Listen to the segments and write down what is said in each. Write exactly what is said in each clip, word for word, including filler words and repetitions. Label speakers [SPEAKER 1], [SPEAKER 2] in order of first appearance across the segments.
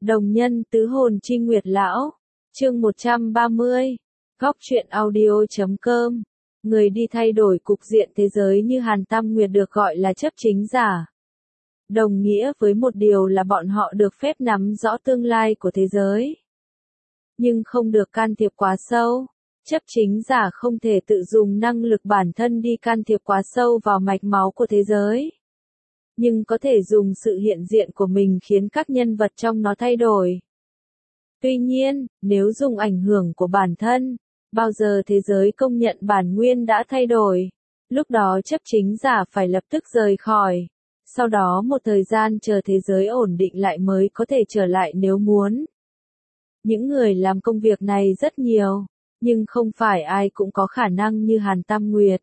[SPEAKER 1] Đồng nhân tứ hồn chi nguyệt lão. Chương một trăm ba mươi. Góc truyện audio chấm com. Người đi thay đổi cục diện thế giới như Hàn Tam Nguyệt được gọi là chấp chính giả. Đồng nghĩa với một điều là bọn họ được phép nắm rõ tương lai của thế giới. Nhưng không được can thiệp quá sâu. Chấp chính giả không thể tự dùng năng lực bản thân đi can thiệp quá sâu vào mạch máu của thế giới. Nhưng có thể dùng sự hiện diện của mình khiến các nhân vật trong nó thay đổi. Tuy nhiên, nếu dùng ảnh hưởng của bản thân, bao giờ thế giới công nhận bản nguyên đã thay đổi, lúc đó chấp chính giả phải lập tức rời khỏi. Sau đó một thời gian chờ thế giới ổn định lại mới có thể trở lại nếu muốn. Những người làm công việc này rất nhiều, nhưng không phải ai cũng có khả năng như Hàn Tam Nguyệt.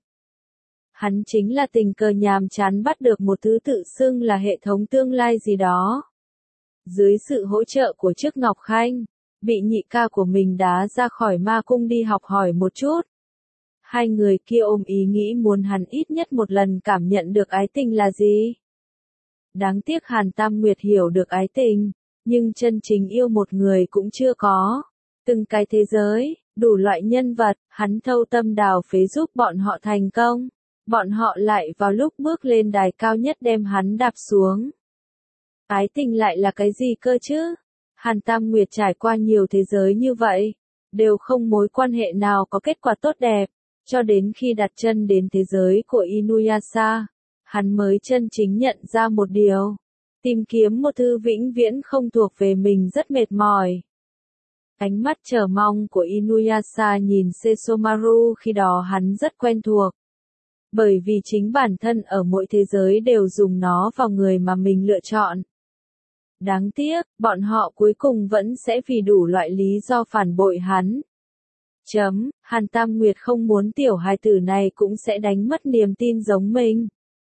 [SPEAKER 1] Hắn chính là tình cờ nhàm chán bắt được một thứ tự xưng là hệ thống tương lai gì đó. Dưới sự hỗ trợ của Trức Ngọc Khanh, bị nhị ca của mình đá ra khỏi ma cung đi học hỏi một chút. Hai người kia ôm ý nghĩ muốn hắn ít nhất một lần cảm nhận được ái tình là gì. Đáng tiếc Hàn Tam Nguyệt hiểu được ái tình, nhưng chân chính yêu một người cũng chưa có. Từng cái thế giới, đủ loại nhân vật, hắn thâu tâm đào phế giúp bọn họ thành công. Bọn họ lại vào lúc bước lên đài cao nhất đem hắn đạp xuống. Ái tình lại là cái gì cơ chứ? Hàn Tam Nguyệt trải qua nhiều thế giới như vậy, đều không mối quan hệ nào có kết quả tốt đẹp, cho đến khi đặt chân đến thế giới của Inuyasha, hắn mới chân chính nhận ra một điều. Tìm kiếm một thứ vĩnh viễn không thuộc về mình rất mệt mỏi. Ánh mắt chờ mong của Inuyasha nhìn Sesomaru khi đó hắn rất quen thuộc. Bởi vì chính bản thân ở mỗi thế giới đều dùng nó vào người mà mình lựa chọn. Đáng tiếc, bọn họ cuối cùng vẫn sẽ vì đủ loại lý do phản bội hắn. Chấm, Hàn Tam Nguyệt không muốn tiểu hài tử này cũng sẽ đánh mất niềm tin giống mình.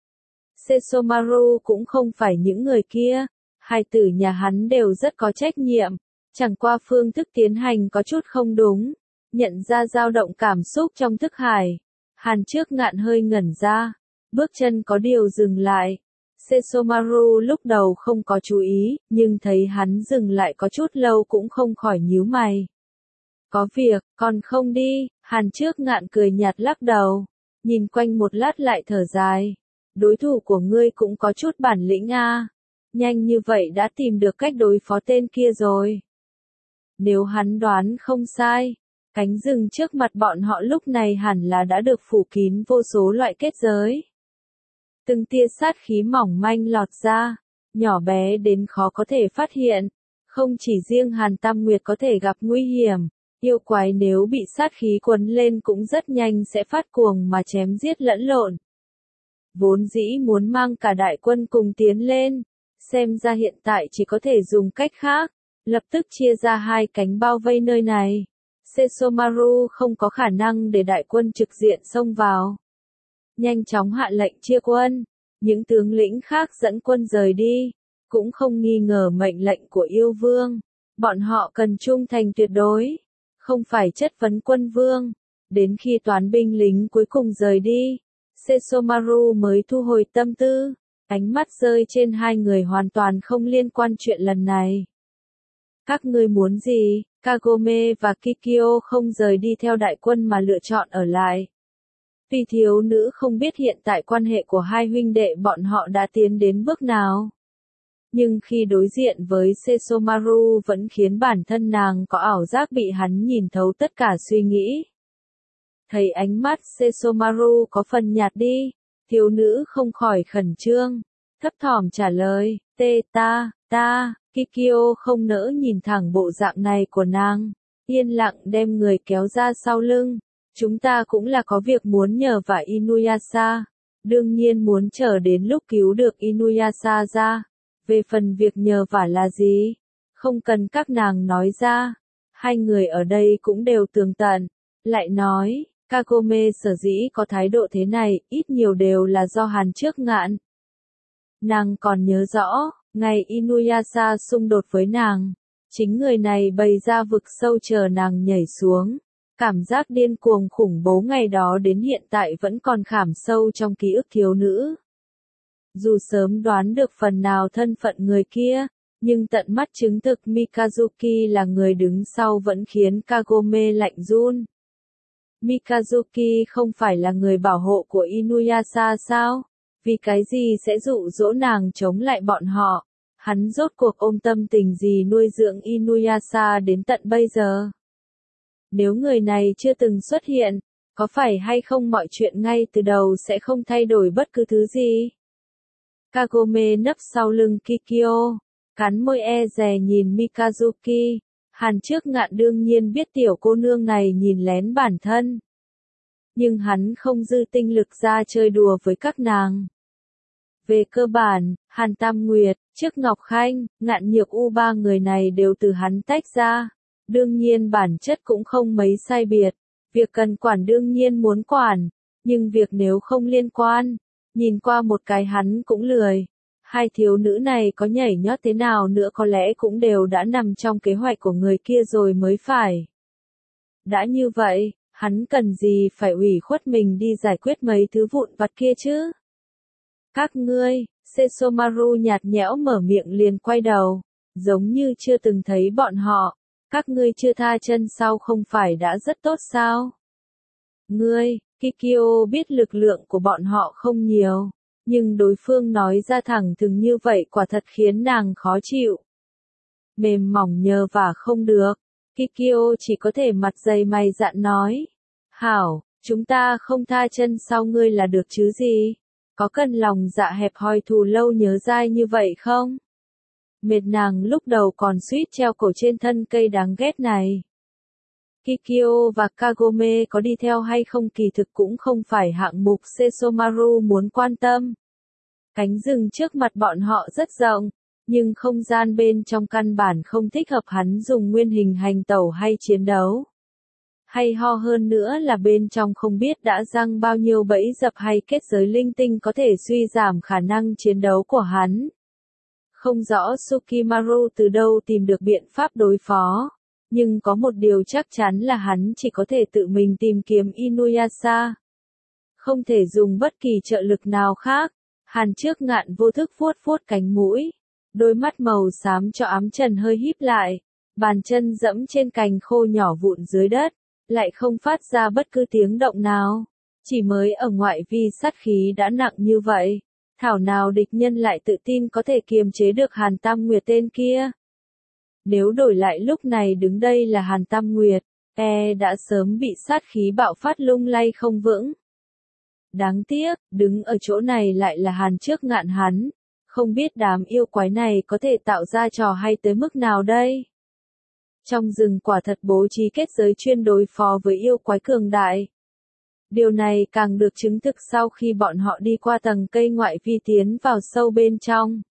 [SPEAKER 1] Sesomaru cũng không phải những người kia, hài tử nhà hắn đều rất có trách nhiệm, chẳng qua phương thức tiến hành có chút không đúng, nhận ra dao động cảm xúc trong thức hải. Hàn Trước Ngạn hơi ngẩn ra, bước chân có điều dừng lại. Sesomaru lúc đầu không có chú ý, nhưng thấy hắn dừng lại có chút lâu cũng không khỏi nhíu mày. Có việc, còn không đi, Hàn Trước Ngạn cười nhạt lắc đầu, nhìn quanh một lát lại thở dài. Đối thủ của ngươi cũng có chút bản lĩnh a, nhanh như vậy đã tìm được cách đối phó tên kia rồi. Nếu hắn đoán không sai, cánh rừng trước mặt bọn họ lúc này hẳn là đã được phủ kín vô số loại kết giới. Từng tia sát khí mỏng manh lọt ra, nhỏ bé đến khó có thể phát hiện. Không chỉ riêng Hàn Tam Nguyệt có thể gặp nguy hiểm, yêu quái nếu bị sát khí quấn lên cũng rất nhanh sẽ phát cuồng mà chém giết lẫn lộn. Vốn dĩ muốn mang cả đại quân cùng tiến lên, xem ra hiện tại chỉ có thể dùng cách khác, lập tức chia ra hai cánh bao vây nơi này. Sesomaru không có khả năng để đại quân trực diện xông vào. Nhanh chóng hạ lệnh chia quân, những tướng lĩnh khác dẫn quân rời đi, cũng không nghi ngờ mệnh lệnh của yêu vương. Bọn họ cần trung thành tuyệt đối, không phải chất vấn quân vương. Đến khi toán binh lính cuối cùng rời đi, Sesomaru mới thu hồi tâm tư, ánh mắt rơi trên hai người hoàn toàn không liên quan chuyện lần này. Các ngươi muốn gì? Kagome và Kikyo không rời đi theo đại quân mà lựa chọn ở lại. Tuy thiếu nữ không biết hiện tại quan hệ của hai huynh đệ bọn họ đã tiến đến bước nào. Nhưng khi đối diện với Sesomaru vẫn khiến bản thân nàng có ảo giác bị hắn nhìn thấu tất cả suy nghĩ. Thấy ánh mắt Sesomaru có phần nhạt đi, thiếu nữ không khỏi khẩn trương, thấp thỏm trả lời, tê ta, ta. Kikyo không nỡ nhìn thẳng bộ dạng này của nàng, yên lặng đem người kéo ra sau lưng. Chúng ta cũng là có việc muốn nhờ vả Inuyasha, đương nhiên muốn chờ đến lúc cứu được Inuyasha ra. Về phần việc nhờ vả là gì, không cần các nàng nói ra, hai người ở đây cũng đều tường tận. Lại nói, Kagome sở dĩ có thái độ thế này, ít nhiều đều là do Hàn Trước Ngạn. Nàng còn nhớ rõ, ngày Inuyasha xung đột với nàng, chính người này bày ra vực sâu chờ nàng nhảy xuống. Cảm giác điên cuồng khủng bố ngày đó đến hiện tại vẫn còn khảm sâu trong ký ức thiếu nữ. Dù sớm đoán được phần nào thân phận người kia, Nhưng tận mắt chứng thực Mikazuki là người đứng sau vẫn khiến Kagome lạnh run. Mikazuki không phải là người bảo hộ của Inuyasha sao? Vì cái gì sẽ dụ dỗ nàng chống lại bọn họ? Hắn rốt cuộc ôm tâm tình gì nuôi dưỡng Inuyasha đến tận bây giờ? Nếu người này chưa từng xuất hiện, có phải hay không mọi chuyện ngay từ đầu sẽ không thay đổi bất cứ thứ gì? Kagome nấp sau lưng Kikyo, cắn môi e dè nhìn Mikazuki. Hàn Trước Ngạn đương nhiên biết tiểu cô nương này nhìn lén bản thân. Nhưng hắn không dư tinh lực ra chơi đùa với các nàng. Về cơ bản, Hàn Tam Nguyệt, Trước Ngọc Khanh, Ngạn Nhược U ba người này đều từ hắn tách ra. Đương nhiên bản chất cũng không mấy sai biệt. Việc cần quản đương nhiên muốn quản, nhưng việc nếu không liên quan, nhìn qua một cái hắn cũng lười. Hai thiếu nữ này có nhảy nhót thế nào nữa có lẽ cũng đều đã nằm trong kế hoạch của người kia rồi mới phải. Đã như vậy, hắn cần gì phải ủy khuất mình đi giải quyết mấy thứ vụn vặt kia chứ? Các ngươi, Sesomaru nhạt nhẽo mở miệng liền quay đầu, giống như chưa từng thấy bọn họ. Các ngươi chưa tha chân sau không phải đã rất tốt sao? Ngươi, Kikyo biết lực lượng của bọn họ không nhiều, nhưng đối phương nói ra thẳng thừng như vậy quả thật khiến nàng khó chịu. Mềm mỏng nhờ vả không được, Kikyo chỉ có thể mặt dày mày dạn nói. Hảo, chúng ta không tha chân sau ngươi là được chứ gì? Có cần lòng dạ hẹp hòi thù lâu nhớ dai như vậy không? Mệt nàng lúc đầu còn suýt treo cổ trên thân cây đáng ghét này. Kikyo và Kagome có đi theo hay không kỳ thực cũng không phải hạng mục Sesomaru muốn quan tâm. Cánh rừng trước mặt bọn họ rất rộng, nhưng không gian bên trong căn bản không thích hợp hắn dùng nguyên hình hành tẩu hay chiến đấu. Hay ho hơn nữa là bên trong không biết đã răng bao nhiêu bẫy dập hay kết giới linh tinh có thể suy giảm khả năng chiến đấu của hắn. Không rõ Tsukimaru từ đâu tìm được biện pháp đối phó, nhưng có một điều chắc chắn là hắn chỉ có thể tự mình tìm kiếm Inuyasha. Không thể dùng bất kỳ trợ lực nào khác. Hàn Trước Ngạn vô thức vuốt vuốt cánh mũi, đôi mắt màu xám cho ám trần hơi híp lại, bàn chân dẫm trên cành khô nhỏ vụn dưới đất, lại không phát ra bất cứ tiếng động nào. Chỉ mới ở ngoại vi sát khí đã nặng như vậy, thảo nào địch nhân lại tự tin có thể kiềm chế được Hàn Tam Nguyệt tên kia. Nếu đổi lại lúc này đứng đây là Hàn Tam Nguyệt, e đã sớm bị sát khí bạo phát lung lay không vững. Đáng tiếc, đứng ở chỗ này lại là Hàn Trước Ngạn hắn, không biết đám yêu quái này có thể tạo ra trò hay tới mức nào đây. Trong rừng quả thật bố trí kết giới chuyên đối phó với yêu quái cường đại. Điều này càng được chứng thực sau khi bọn họ đi qua tầng cây ngoại vi tiến vào sâu bên trong.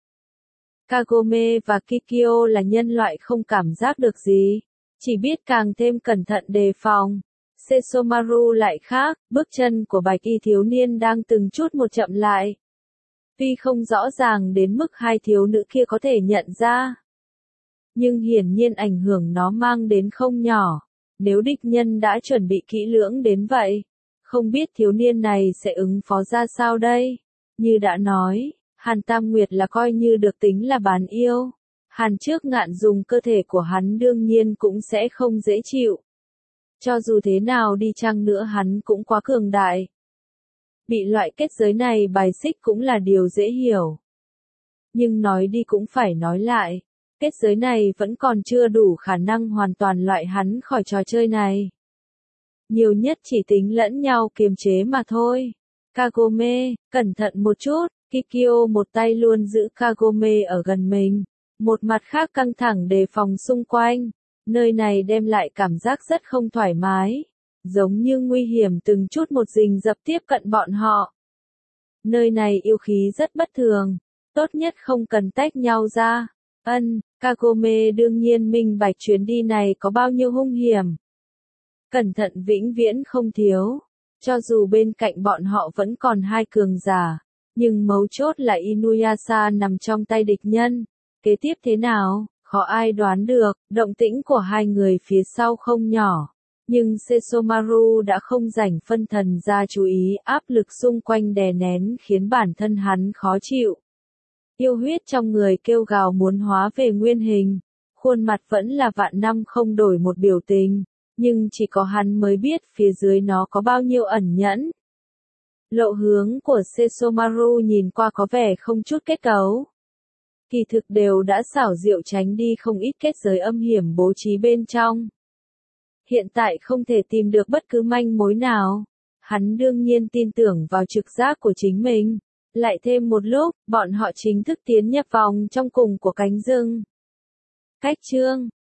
[SPEAKER 1] Kagome và Kikyo là nhân loại không cảm giác được gì, chỉ biết càng thêm cẩn thận đề phòng. Sesomaru lại khác, bước chân của bạch y thiếu niên đang từng chút một chậm lại. Tuy không rõ ràng đến mức hai thiếu nữ kia có thể nhận ra, nhưng hiển nhiên ảnh hưởng nó mang đến không nhỏ. Nếu địch nhân đã chuẩn bị kỹ lưỡng đến vậy, không biết thiếu niên này sẽ ứng phó ra sao đây? Như đã nói, Hàn Tam Nguyệt là coi như được tính là bán yêu. Hàn Trước Ngạn dùng cơ thể của hắn đương nhiên cũng sẽ không dễ chịu. Cho dù thế nào đi chăng nữa hắn cũng quá cường đại. Bị loại kết giới này bài xích cũng là điều dễ hiểu. Nhưng nói đi cũng phải nói lại, kết giới này vẫn còn chưa đủ khả năng hoàn toàn loại hắn khỏi trò chơi này. Nhiều nhất chỉ tính lẫn nhau kiềm chế mà thôi. Kagome, cẩn thận một chút, Kikyo một tay luôn giữ Kagome ở gần mình, một mặt khác căng thẳng đề phòng xung quanh. Nơi này đem lại cảm giác rất không thoải mái, giống như nguy hiểm từng chút một rình rập tiếp cận bọn họ. Nơi này yêu khí rất bất thường, tốt nhất không cần tách nhau ra. Ân, Kagome đương nhiên minh bạch chuyến đi này có bao nhiêu hung hiểm. Cẩn thận vĩnh viễn không thiếu, cho dù bên cạnh bọn họ vẫn còn hai cường giả, nhưng mấu chốt là Inuyasha nằm trong tay địch nhân. Kế tiếp thế nào? Khó ai đoán được, động tĩnh của hai người phía sau không nhỏ. Nhưng Sesomaru đã không rảnh phân thần ra chú ý áp lực xung quanh đè nén khiến bản thân hắn khó chịu. Yêu huyết trong người kêu gào muốn hóa về nguyên hình. Khuôn mặt vẫn là vạn năm không đổi một biểu tình, nhưng chỉ có hắn mới biết phía dưới nó có bao nhiêu ẩn nhẫn. Lộ hướng của Sesomaru nhìn qua có vẻ không chút kết cấu. Kỳ thực đều đã xảo diệu tránh đi không ít kết giới âm hiểm bố trí bên trong. Hiện tại không thể tìm được bất cứ manh mối nào. Hắn đương nhiên tin tưởng vào trực giác của chính mình. Lại thêm một lúc, bọn họ chính thức tiến nhập vòng trong cùng của cánh rừng. Cách chương